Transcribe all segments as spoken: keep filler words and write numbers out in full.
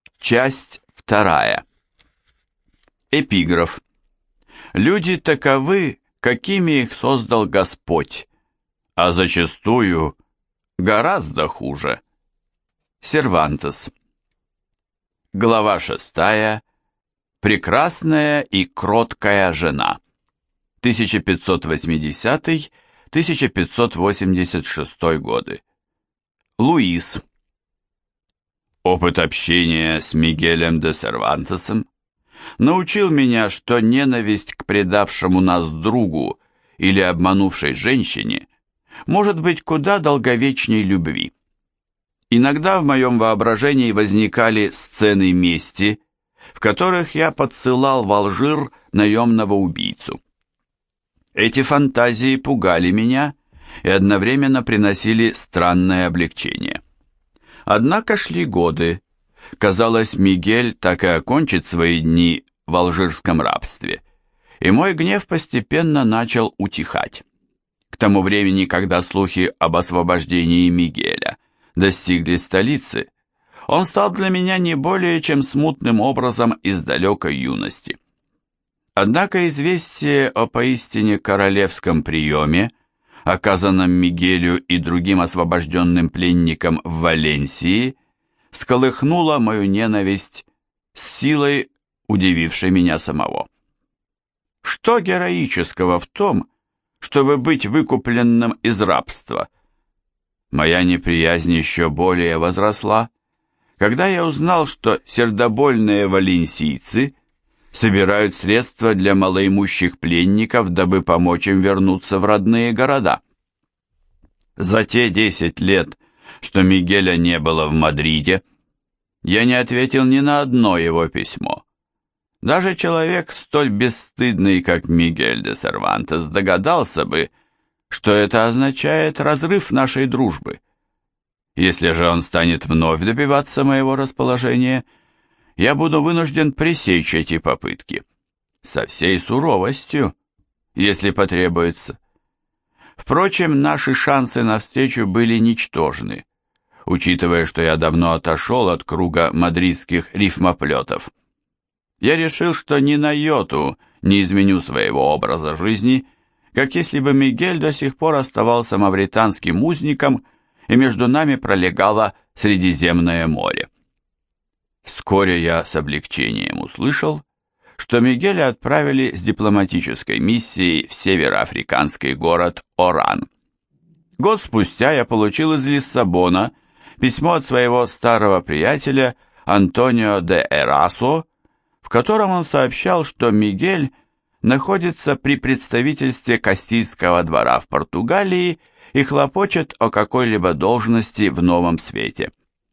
Часть вторая. Эпиграф. Люди таковы, какими их создал Господь, а зачастую гораздо хуже. Сервантес. Глава шестая. Прекрасная и кроткая жена. тысяча пятьсот восьмидесятый — тысяча пятьсот восемьдесят шестой годы. Луис. Опыт общения с Мигелем де Сервантесом научил меня, что ненависть к предавшему нас другу или обманувшей женщине может быть куда долговечней любви. Иногда в моем воображении возникали сцены мести, в которых я подсылал в Алжир наемного убийцу. Эти фантазии пугали меня и одновременно приносили странное облегчение. Однако шли годы. Казалось, Мигель так и окончит свои дни в алжирском рабстве, и мой гнев постепенно начал утихать. К тому времени, когда слухи об освобождении Мигеля достигли столицы, он стал для меня не более чем смутным образом из далекой юности. Однако известие о поистине королевском приеме, оказанном Мигелю и другим освобожденным пленникам в Валенсии, всколыхнуло мою ненависть с силой, удивившей меня самого. Что героического в том, чтобы быть выкупленным из рабства? Моя неприязнь еще более возросла, когда я узнал, что сердобольные валенсийцы собирают средства для малоимущих пленников, дабы помочь им вернуться в родные города. За те десять лет, что Мигеля не было в Мадриде, я не ответил ни на одно его письмо. Даже человек столь бесстыдный, как Мигель де Сервантес, догадался бы, что это означает разрыв нашей дружбы. Если же он станет вновь добиваться моего расположения, я буду вынужден пресечь эти попытки. Со всей суровостью, если потребуется. Впрочем, наши шансы на встречу были ничтожны, учитывая, что я давно отошел от круга мадридских рифмоплетов. Я решил, что ни на йоту не изменю своего образа жизни, как если бы Мигель до сих пор оставался мавританским узником, и между нами пролегало Средиземное море. Вскоре я с облегчением услышал, что Мигеля отправили с дипломатической миссией в североафриканский город Оран. Год спустя я получил из Лиссабона письмо от своего старого приятеля Антонио де Эрасо, в котором он сообщал, что Мигель находится при представительстве Кастильского двора в Португалии и хлопочет о какой-либо должности в Новом Свете.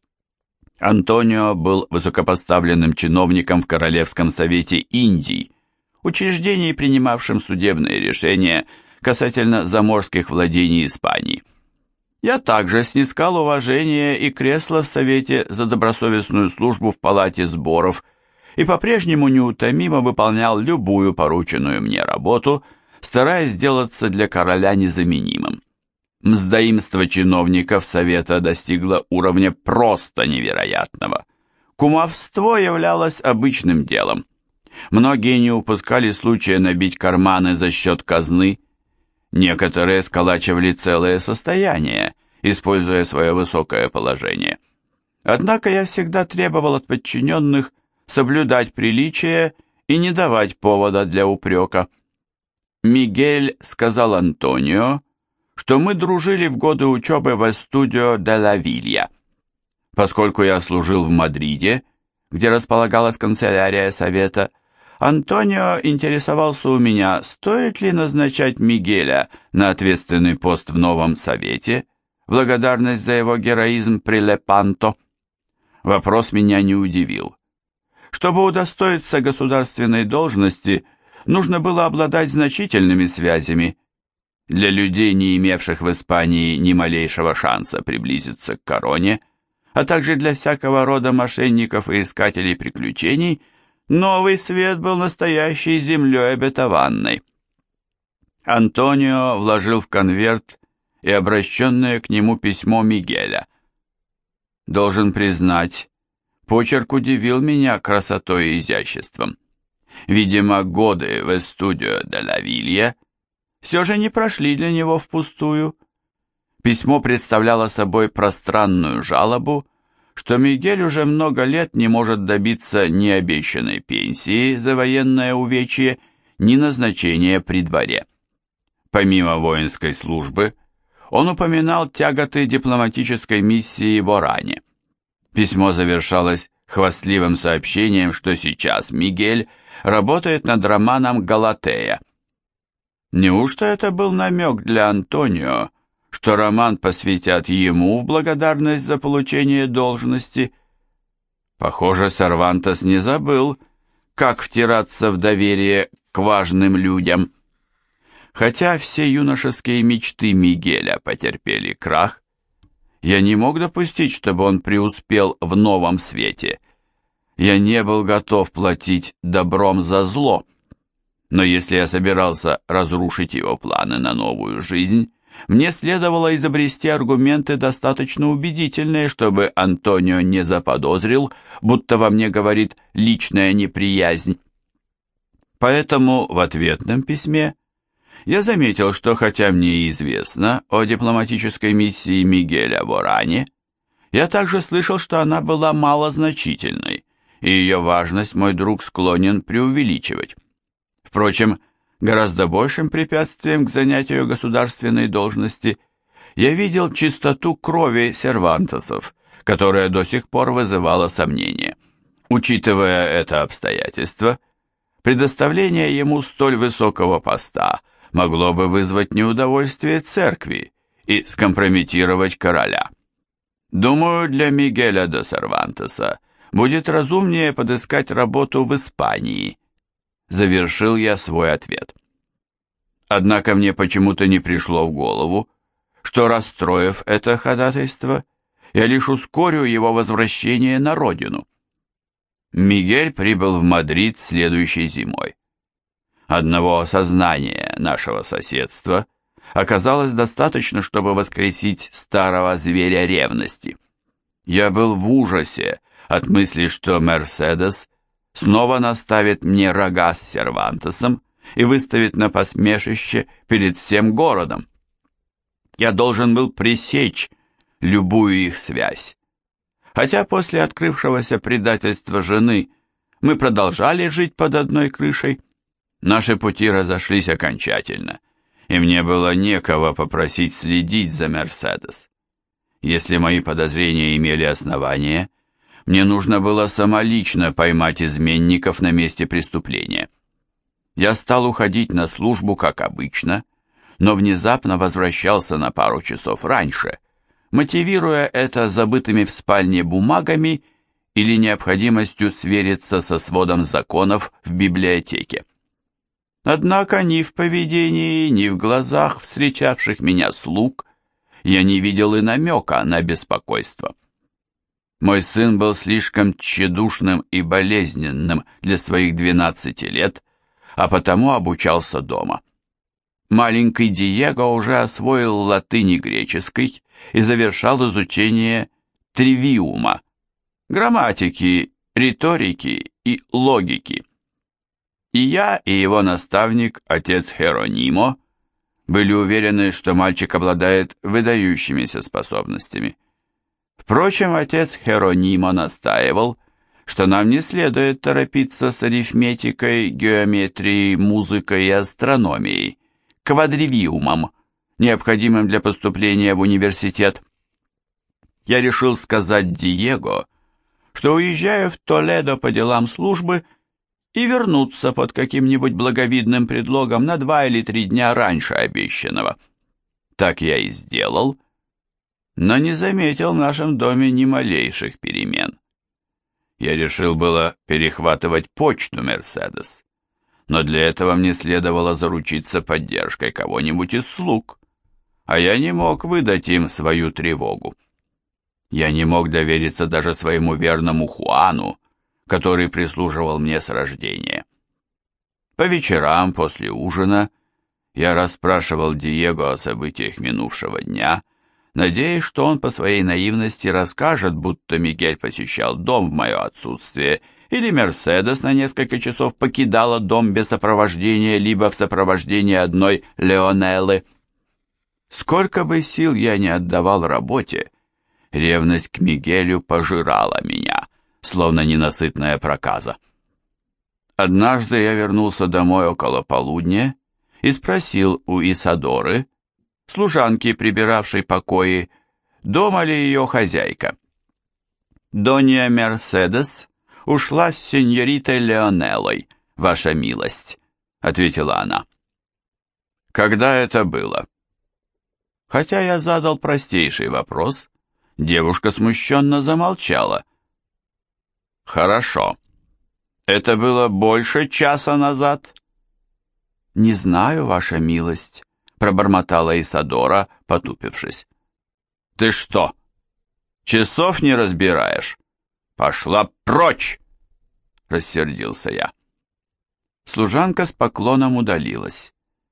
Антонио был высокопоставленным чиновником в Королевском совете Индии, учреждении, принимавшем судебные решения касательно заморских владений Испании. Я также снискал уважение и кресло в Совете за добросовестную службу в Палате сборов и по-прежнему неутомимо выполнял любую порученную мне работу, стараясь сделаться для короля незаменимым. Мздоимство чиновников Совета достигло уровня просто невероятного. Кумовство являлось обычным делом. Многие не упускали случая набить карманы за счет казны. Некоторые сколачивали целое состояние, используя свое высокое положение. Однако я всегда требовал от подчиненных соблюдать приличие и не давать повода для упрека. Мигель сказал Антонио, что мы дружили в годы учебы в Эстудио де ла Вилья. Поскольку я служил в Мадриде, где располагалась канцелярия Совета, Антонио интересовался у меня, стоит ли назначать Мигеля на ответственный пост в новом Совете, в благодарность за его героизм при Лепанто. Вопрос меня не удивил. Чтобы удостоиться государственной должности, нужно было обладать значительными связями. Для людей, не имевших в Испании ни малейшего шанса приблизиться к короне, а также для всякого рода мошенников и искателей приключений, Новый Свет был настоящей землей обетованной. Антонио вложил в конверт и обращенное к нему письмо Мигеля. Должен признать, Почерк удивил меня красотой и изяществом. Видимо, годы в Эстудио де ла Вилья все же не прошли для него впустую. Письмо представляло собой пространную жалобу, что Мигель уже много лет не может добиться ни обещанной пенсии за военное увечье, ни назначения при дворе. Помимо воинской службы, он упоминал тяготы дипломатической миссии в Оране. Письмо завершалось хвастливым сообщением, что сейчас Мигель работает над романом «Галатея». Неужто это был намек для Антонио, что роман посвятят ему в благодарность за получение должности? Похоже, Сервантес не забыл, как втираться в доверие к важным людям. Хотя все юношеские мечты Мигеля потерпели крах, я не мог допустить, чтобы он преуспел в новом свете. Я не был готов платить добром за зло. Но если я собирался разрушить его планы на новую жизнь, мне следовало изобрести аргументы достаточно убедительные, чтобы Антонио не заподозрил, будто во мне говорит личная неприязнь. Поэтому в ответном письме я заметил, что хотя мне и известно о дипломатической миссии Мигеля в Оране, я также слышал, что она была малозначительной, и ее важность мой друг склонен преувеличивать. Впрочем, гораздо большим препятствием к занятию государственной должности я видел чистоту крови сервантесов, которая до сих пор вызывала сомнения. Учитывая это обстоятельство, предоставление ему столь высокого поста могло бы вызвать неудовольствие церкви и скомпрометировать короля. Думаю, для Мигеля де Сервантеса будет разумнее подыскать работу в Испании. Завершил я свой ответ. Однако мне почему-то не пришло в голову, что, расстроив это ходатайство, я лишь ускорю его возвращение на родину. Мигель прибыл в Мадрид следующей зимой. Одного осознания нашего соседства оказалось достаточно, чтобы воскресить старого зверя ревности. Я был в ужасе от мысли, что Мерседес снова наставит мне рога с Сервантесом и выставит на посмешище перед всем городом. Я должен был пресечь любую их связь. Хотя после открывшегося предательства жены мы продолжали жить под одной крышей, наши пути разошлись окончательно, и мне было некого попросить следить за Мерседес. Если мои подозрения имели основание, мне нужно было самолично поймать изменников на месте преступления. Я стал уходить на службу, как обычно, но внезапно возвращался на пару часов раньше, мотивируя это забытыми в спальне бумагами или необходимостью свериться со сводом законов в библиотеке. Однако ни в поведении, ни в глазах встречавших меня слуг я не видел и намека на беспокойство. Мой сын был слишком тщедушным и болезненным для своих двенадцати лет, а потому обучался дома. Маленький Диего уже освоил латынь и греческий и завершал изучение тривиума, грамматики, риторики и логики. И я, и его наставник, отец Херонимо, были уверены, что мальчик обладает выдающимися способностями. Впрочем, отец Херонимо настаивал, что нам не следует торопиться с арифметикой, геометрией, музыкой и астрономией, квадривиумом, необходимым для поступления в университет. Я решил сказать Диего, что уезжаю в Толедо по делам службы и вернуться под каким-нибудь благовидным предлогом на два или три дня раньше обещанного. Так я и сделал, но не заметил в нашем доме ни малейших перемен. Я решил было перехватывать почту Мерседес, но для этого мне следовало заручиться поддержкой кого-нибудь из слуг, а я не мог выдать им свою тревогу. Я не мог довериться даже своему верному Хуану, который прислуживал мне с рождения. По вечерам после ужина я расспрашивал Диего о событиях минувшего дня, надеясь, что он по своей наивности расскажет, будто Мигель посещал дом в мое отсутствие, или Мерседес на несколько часов покидала дом без сопровождения, либо в сопровождении одной Леонеллы. Сколько бы сил я ни отдавал работе, ревность к Мигелю пожирала меня, словно ненасытная проказа. Однажды я вернулся домой около полудня и спросил у Исадоры, служанки, прибиравшей покои, дома ли ее хозяйка. «Донья Мерседес ушла с сеньоритой Леонеллой, ваша милость», — ответила она. «Когда это было?» Хотя я задал простейший вопрос, девушка смущенно замолчала. «Хорошо. Это было больше часа назад?» «Не знаю, ваша милость», — пробормотала Исадора, потупившись. «Ты что, часов не разбираешь? Пошла прочь!» — рассердился я. Служанка с поклоном удалилась.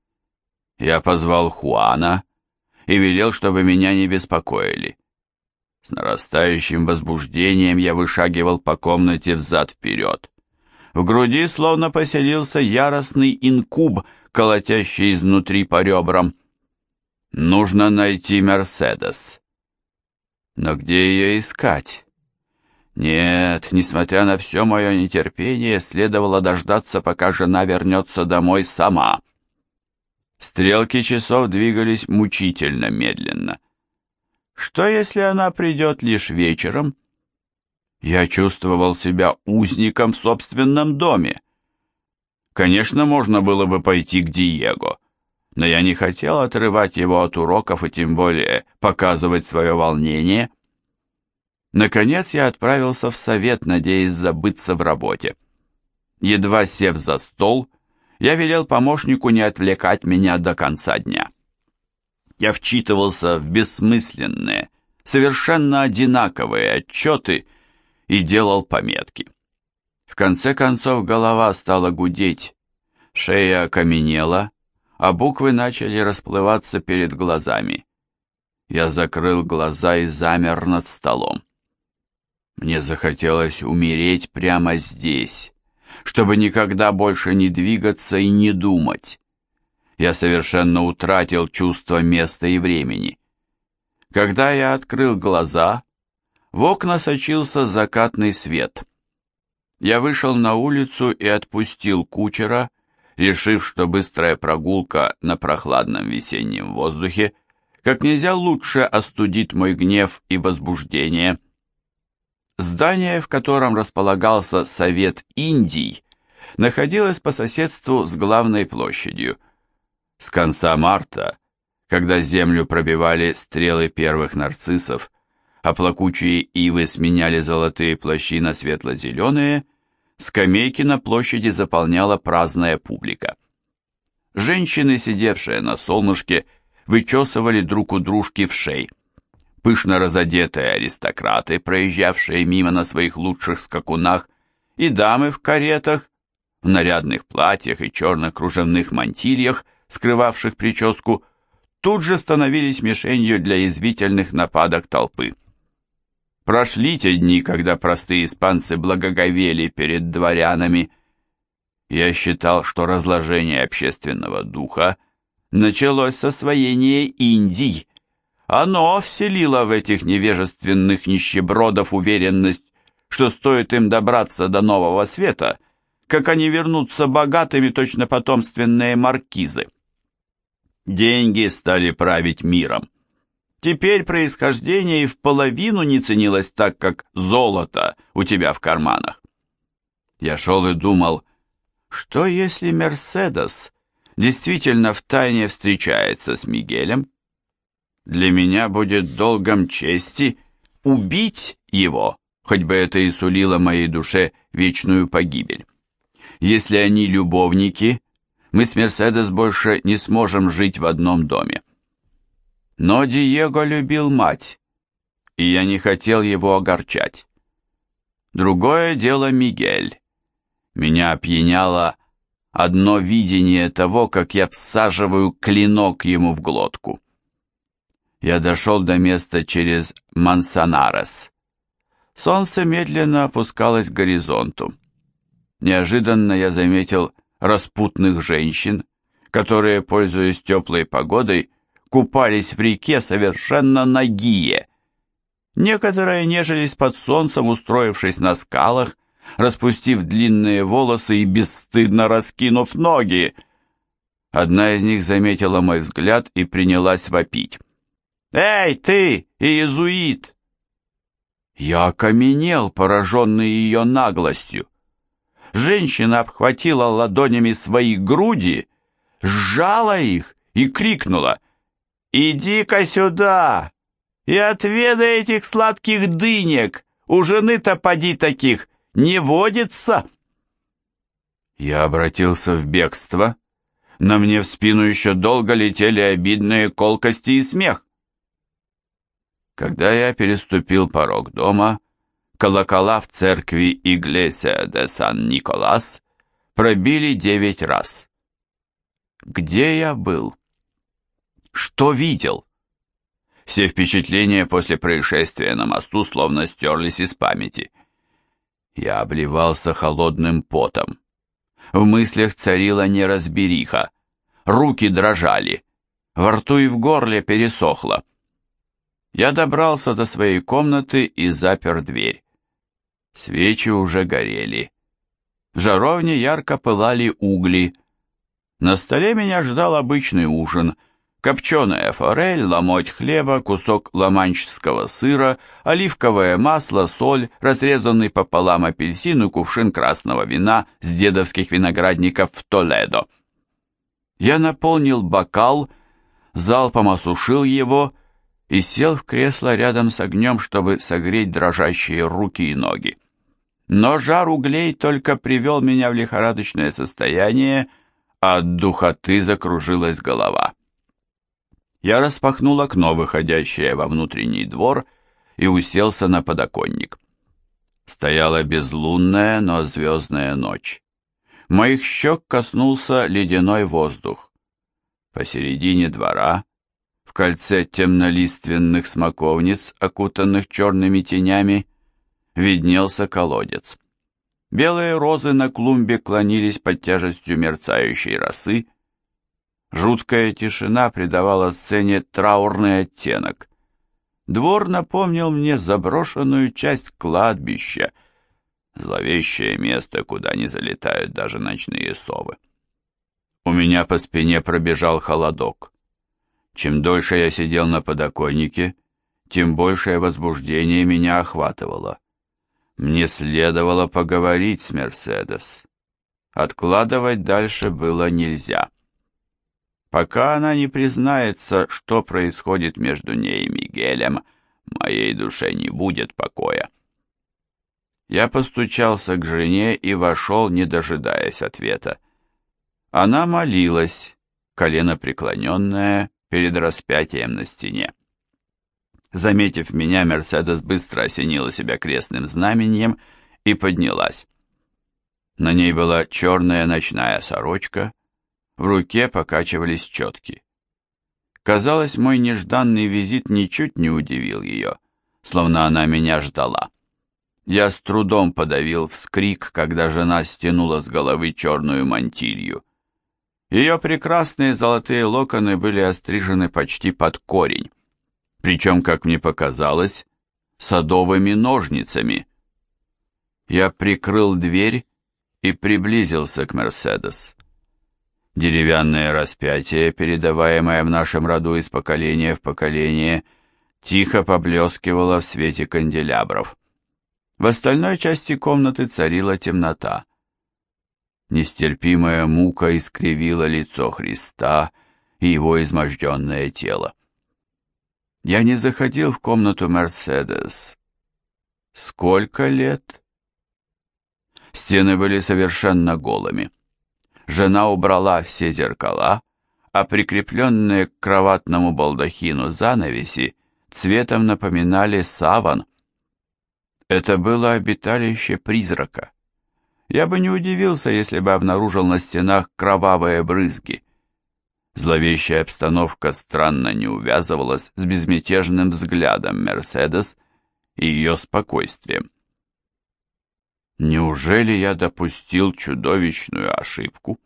Я позвал Хуана и велел, чтобы меня не беспокоили. С нарастающим возбуждением я вышагивал по комнате взад-вперед. В груди словно поселился яростный инкуб, колотящий изнутри по ребрам. Нужно найти Мерседес. Но где ее искать? Нет, несмотря на все мое нетерпение, следовало дождаться, пока жена вернется домой сама. Стрелки часов двигались мучительно медленно. Что, если она придет лишь вечером? Я чувствовал себя узником в собственном доме. Конечно, можно было бы пойти к Диего, но я не хотел отрывать его от уроков и тем более показывать свое волнение. Наконец я отправился в совет, надеясь забыться в работе. Едва сев за стол, я велел помощнику не отвлекать меня до конца дня. Я вчитывался в бессмысленные, совершенно одинаковые отчеты и делал пометки. В конце концов голова стала гудеть, шея окаменела, а буквы начали расплываться перед глазами. Я закрыл глаза и замер над столом. Мне захотелось умереть прямо здесь, чтобы никогда больше не двигаться и не думать. Я совершенно утратил чувство места и времени. Когда я открыл глаза, в окна сочился закатный свет. Я вышел на улицу и отпустил кучера, решив, что быстрая прогулка на прохладном весеннем воздухе как нельзя лучше остудит мой гнев и возбуждение. Здание, в котором располагался Совет Индий, находилось по соседству с главной площадью. С конца марта, когда землю пробивали стрелы первых нарциссов, а плакучие ивы сменяли золотые плащи на светло-зеленые, скамейки на площади заполняла праздная публика. Женщины, сидевшие на солнышке, вычесывали друг у дружки вшей. Пышно разодетые аристократы, проезжавшие мимо на своих лучших скакунах, и дамы в каретах, в нарядных платьях и черных кружевных мантильях, скрывавших прическу, тут же становились мишенью для язвительных нападок толпы. Прошли те дни, когда простые испанцы благоговели перед дворянами. Я считал, что разложение общественного духа началось с освоения Индий. Оно вселило в этих невежественных нищебродов уверенность, что стоит им добраться до нового света, как они вернутся богатыми, точно потомственные маркизы. Деньги стали править миром. Теперь происхождение и в половину не ценилось так, как золото у тебя в карманах. Я шел и думал, что если Мерседес действительно втайне встречается с Мигелем? Для меня будет долгом чести убить его, хоть бы это и сулило моей душе вечную погибель. Если они любовники, мы с Мерседес больше не сможем жить в одном доме. Но Диего любил мать, и я не хотел его огорчать. Другое дело Мигель. Меня опьяняло одно видение того, как я всаживаю клинок ему в глотку. Я дошел до места через Мансанарес. Солнце медленно опускалось к горизонту. Неожиданно я заметил распутных женщин, которые, пользуясь теплой погодой, купались в реке совершенно нагие. Некоторые нежились под солнцем, устроившись на скалах, распустив длинные волосы и бесстыдно раскинув ноги. Одна из них заметила мой взгляд и принялась вопить. «Эй, ты, иезуит!» Я окаменел, пораженный ее наглостью. Женщина обхватила ладонями свои груди, сжала их и крикнула: «Иди-ка сюда и отведай этих сладких дынек, у жены-то поди таких не водится!» Я обратился в бегство, но мне в спину еще долго летели обидные колкости и смех. Когда я переступил порог дома, колокола в церкви Иглесия де Сан-Николас пробили девять раз. Где я был? Что видел? Все впечатления после происшествия на мосту словно стерлись из памяти. Я обливался холодным потом. В мыслях царила неразбериха. Руки дрожали. Во рту и в горле пересохло. Я добрался до своей комнаты и запер дверь. Свечи уже горели. В жаровне ярко пылали угли. На столе меня ждал обычный ужин: копченая форель, ломоть хлеба, кусок ламанчского сыра, оливковое масло, соль, разрезанный пополам апельсин и кувшин красного вина с дедовских виноградников в Толедо. Я наполнил бокал, залпом осушил его и сел в кресло рядом с огнем, чтобы согреть дрожащие руки и ноги. Но жар углей только привел меня в лихорадочное состояние, а от духоты закружилась голова. Я распахнул окно, выходящее во внутренний двор, и уселся на подоконник. Стояла безлунная, но звездная ночь. Моих щек коснулся ледяной воздух. Посередине двора, в кольце темнолиственных смоковниц, окутанных черными тенями, виднелся колодец. Белые розы на клумбе клонились под тяжестью мерцающей росы. Жуткая тишина придавала сцене траурный оттенок. Двор напомнил мне заброшенную часть кладбища, зловещее место, куда не залетают даже ночные совы. У меня по спине пробежал холодок. Чем дольше я сидел на подоконнике, тем большее возбуждение меня охватывало. Мне следовало поговорить с Мерседес. Откладывать дальше было нельзя. Пока она не признается, что происходит между ней и Мигелем, моей душе не будет покоя. Я постучался к жене и вошел, не дожидаясь ответа. Она молилась, колено преклоненное, перед распятием на стене. Заметив меня, Мерседес быстро осенила себя крестным знаменем и поднялась. На ней была черная ночная сорочка, в руке покачивались четки. Казалось, мой нежданный визит ничуть не удивил ее, словно она меня ждала. Я с трудом подавил вскрик, когда жена стянула с головы черную мантилью. Ее прекрасные золотые локоны были острижены почти под корень, причем, как мне показалось, садовыми ножницами. Я прикрыл дверь и приблизился к Мерседес. Деревянное распятие, передаваемое в нашем роду из поколения в поколение, тихо поблескивало в свете канделябров. В остальной части комнаты царила темнота. Нестерпимая мука искривила лицо Христа и его изможденное тело. Я не заходил в комнату Мерседес. Сколько лет? Стены были совершенно голыми. Жена убрала все зеркала, а прикрепленные к кроватному балдахину занавеси цветом напоминали саван. Это было обиталище призрака. Я бы не удивился, если бы обнаружил на стенах кровавые брызги. Зловещая обстановка странно не увязывалась с безмятежным взглядом Мерседес и ее спокойствием. Неужели я допустил чудовищную ошибку?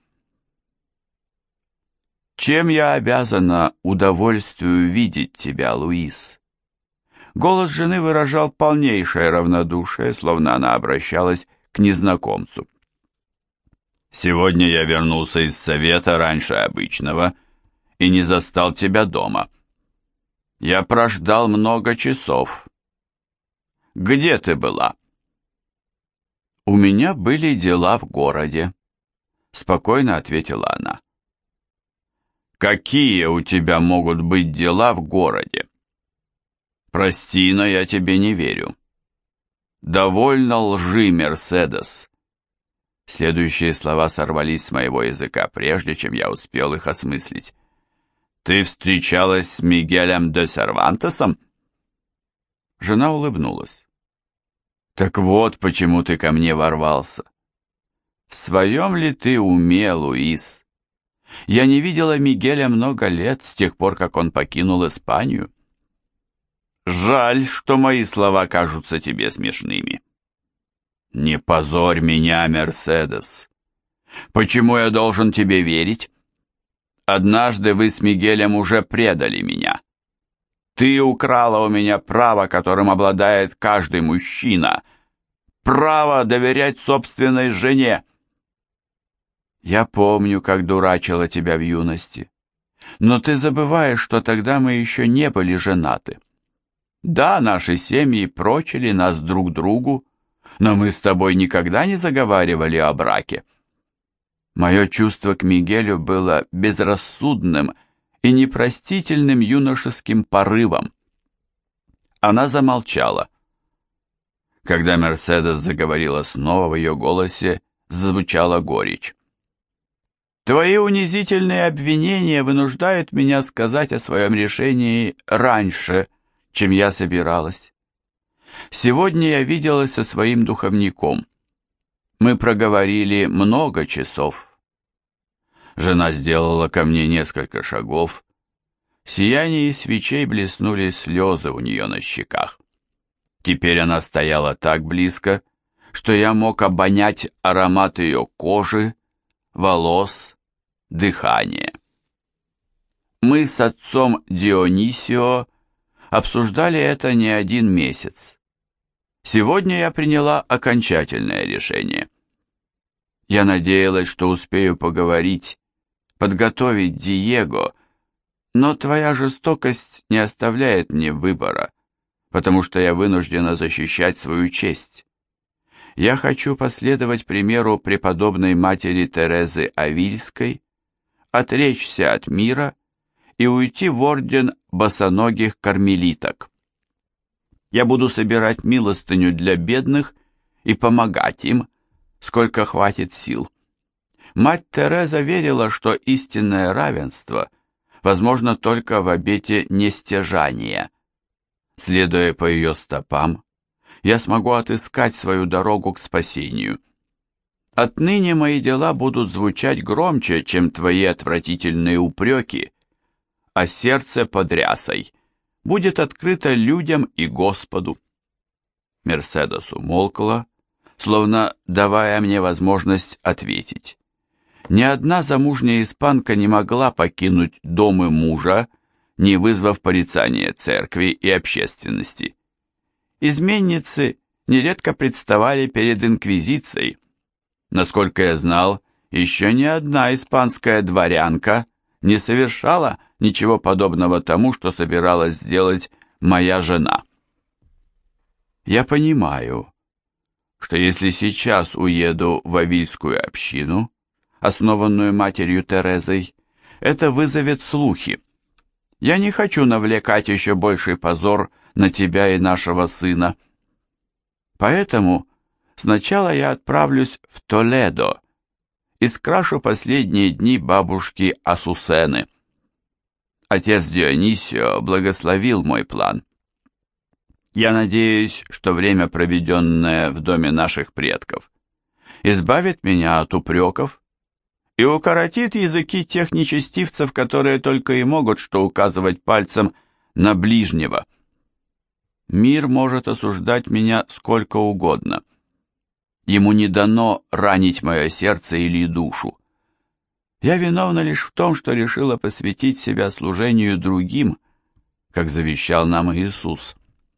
Чем я обязана удовольствию видеть тебя, Луис? Голос жены выражал полнейшее равнодушие, словно она обращалась к незнакомцу. Сегодня я вернулся из совета раньше обычного и не застал тебя дома. Я прождал много часов. Где ты была? У меня были дела в городе, спокойно ответила она. Какие у тебя могут быть дела в городе? Прости, но я тебе не верю. Довольно лжи, Мерседес. Следующие слова сорвались с моего языка, прежде чем я успел их осмыслить. Ты встречалась с Мигелем де Сервантесом? Жена улыбнулась. Так вот, почему ты ко мне ворвался. В своем ли ты уме, Луис? Я не видела Мигеля много лет, с тех пор, как он покинул Испанию. Жаль, что мои слова кажутся тебе смешными. Не позорь меня, Мерседес. Почему я должен тебе верить? Однажды вы с Мигелем уже предали меня. Ты украла у меня право, которым обладает каждый мужчина. Право доверять собственной жене. Я помню, как дурачила тебя в юности. Но ты забываешь, что тогда мы еще не были женаты. Да, наши семьи прочили нас друг другу, но мы с тобой никогда не заговаривали о браке. Мое чувство к Мигелю было безрассудным и непростительным юношеским порывом. Она замолчала. Когда Мерседес заговорила снова, в ее голосе зазвучала горечь. Твои унизительные обвинения вынуждают меня сказать о своем решении раньше, чем я собиралась. Сегодня я виделась со своим духовником. Мы проговорили много часов. Жена сделала ко мне несколько шагов. В сиянии свечей блеснули слезы у нее на щеках. Теперь она стояла так близко, что я мог обонять аромат ее кожи, волос, дыхания. Мы с отцом Дионисио обсуждали это не один месяц. Сегодня я приняла окончательное решение. Я надеялась, что успею поговорить, подготовить Диего, но твоя жестокость не оставляет мне выбора, потому что я вынуждена защищать свою честь. Я хочу последовать примеру преподобной матери Терезы Авильской, отречься от мира и уйти в орден босоногих кармелиток. Я буду собирать милостыню для бедных и помогать им, сколько хватит сил. Мать Тереза верила, что истинное равенство возможно только в обете нестяжания. Следуя по ее стопам, я смогу отыскать свою дорогу к спасению. Отныне мои дела будут звучать громче, чем твои отвратительные упреки, а сердце под рясой будет открыто людям и Господу. Мерседес умолкла, словно давая мне возможность ответить. Ни одна замужняя испанка не могла покинуть дом и мужа, не вызвав порицания церкви и общественности. Изменницы нередко представали перед инквизицией. Насколько я знал, еще ни одна испанская дворянка не совершала ничего подобного тому, что собиралась сделать моя жена. Я понимаю, что если сейчас уеду в Авильскую общину, основанную матерью Терезой, это вызовет слухи. Я не хочу навлекать еще больший позор на тебя и нашего сына. Поэтому сначала я отправлюсь в Толедо и скрашу последние дни бабушки Асусены. Отец Дионисио благословил мой план. Я надеюсь, что время, проведенное в доме наших предков, избавит меня от упреков и укоротит языки тех нечестивцев, которые только и могут что указывать пальцем на ближнего. Мир может осуждать меня сколько угодно. Ему не дано ранить мое сердце или душу. Я виновна лишь в том, что решила посвятить себя служению другим, как завещал нам Иисус.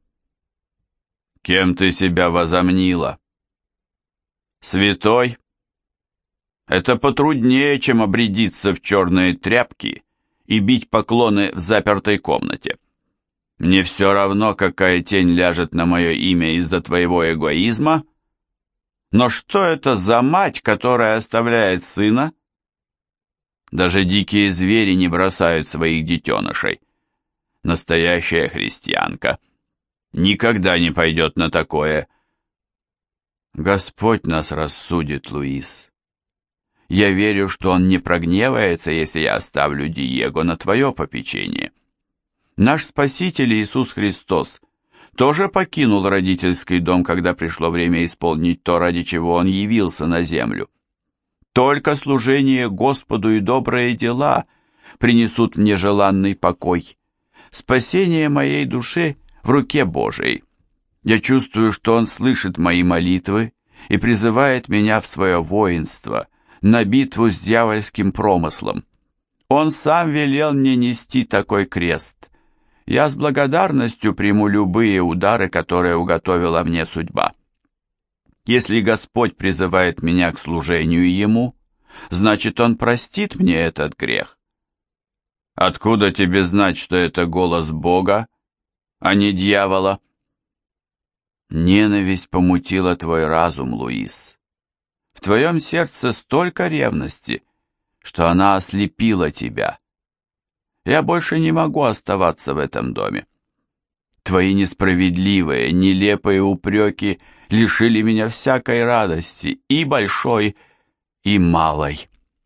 Кем ты себя возомнила? Святой? Это потруднее, чем обрядиться в черные тряпки и бить поклоны в запертой комнате. Мне все равно, какая тень ляжет на мое имя из-за твоего эгоизма, но что это за мать, которая оставляет сына? Даже дикие звери не бросают своих детенышей. Настоящая христианка никогда не пойдет на такое. Господь нас рассудит, Луис. Я верю, что Он не прогневается, если я оставлю Диего на твое попечение. Наш Спаситель Иисус Христос тоже покинул родительский дом, когда пришло время исполнить то, ради чего Он явился на землю. Только служение Господу и добрые дела принесут мне желанный покой. Спасение моей души в руке Божией. Я чувствую, что Он слышит мои молитвы и призывает меня в свое воинство, на битву с дьявольским промыслом. Он сам велел мне нести такой крест. Я с благодарностью приму любые удары, которые уготовила мне судьба. Если Господь призывает меня к служению Ему, значит, Он простит мне этот грех. Откуда тебе знать, что это голос Бога, а не дьявола? Ненависть помутила твой разум, Луис. В твоем сердце столько ревности, что она ослепила тебя. Я больше не могу оставаться в этом доме. Твои несправедливые, нелепые упреки лишили меня всякой радости, и большой, и малой.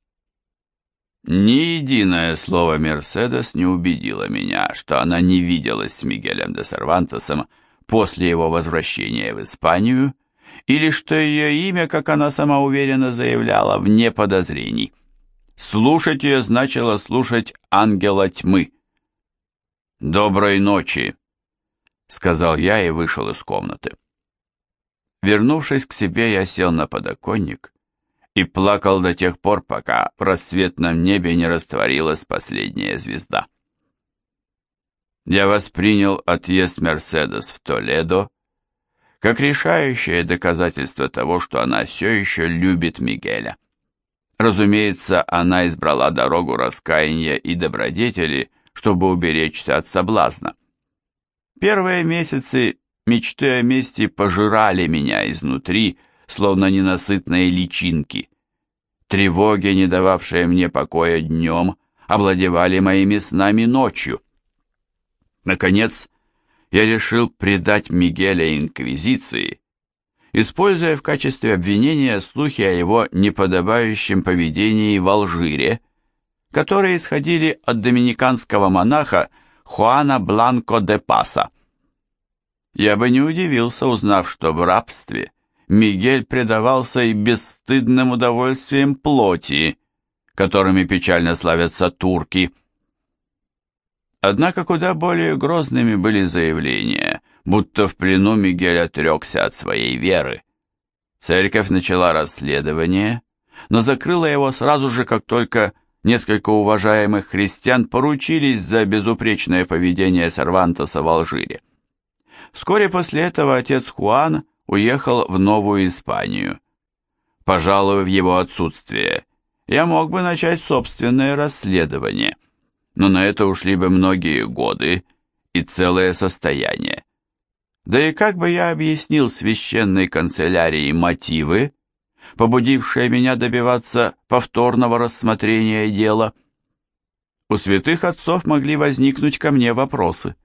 Ни единое слово Мерседес не убедило меня, что она не виделась с Мигелем де Сервантесом после его возвращения в Испанию, или что ее имя, как она сама уверенно заявляла, вне подозрений. Слушать ее значило слушать ангела тьмы. «Доброй ночи», — сказал я и вышел из комнаты. Вернувшись к себе, я сел на подоконник и плакал до тех пор, пока в рассветном небе не растворилась последняя звезда. Я воспринял отъезд Мерседес в Толедо как решающее доказательство того, что она все еще любит Мигеля. Разумеется, она избрала дорогу раскаяния и добродетели, чтобы уберечься от соблазна. Первые месяцы мечты о мести пожирали меня изнутри, словно ненасытные личинки. Тревоги, не дававшие мне покоя днем, овладевали моими снами ночью. Наконец, я решил предать Мигеля инквизиции, используя в качестве обвинения слухи о его неподобающем поведении в Алжире, которые исходили от доминиканского монаха Хуана Бланко де Паса. Я бы не удивился, узнав, что в рабстве Мигель предавался и бесстыдным удовольствиям плоти, которыми печально славятся турки. Однако куда более грозными были заявления, будто в плену Мигель отрекся от своей веры. Церковь начала расследование, но закрыла его сразу же, как только несколько уважаемых христиан поручились за безупречное поведение Сервантеса в Алжире. Вскоре после этого отец Хуан уехал в Новую Испанию. Пожалуй, в его отсутствие я мог бы начать собственное расследование, но на это ушли бы многие годы и целое состояние. Да и как бы я объяснил священной канцелярии мотивы, побудившие меня добиваться повторного рассмотрения дела? У святых отцов могли возникнуть ко мне вопросы.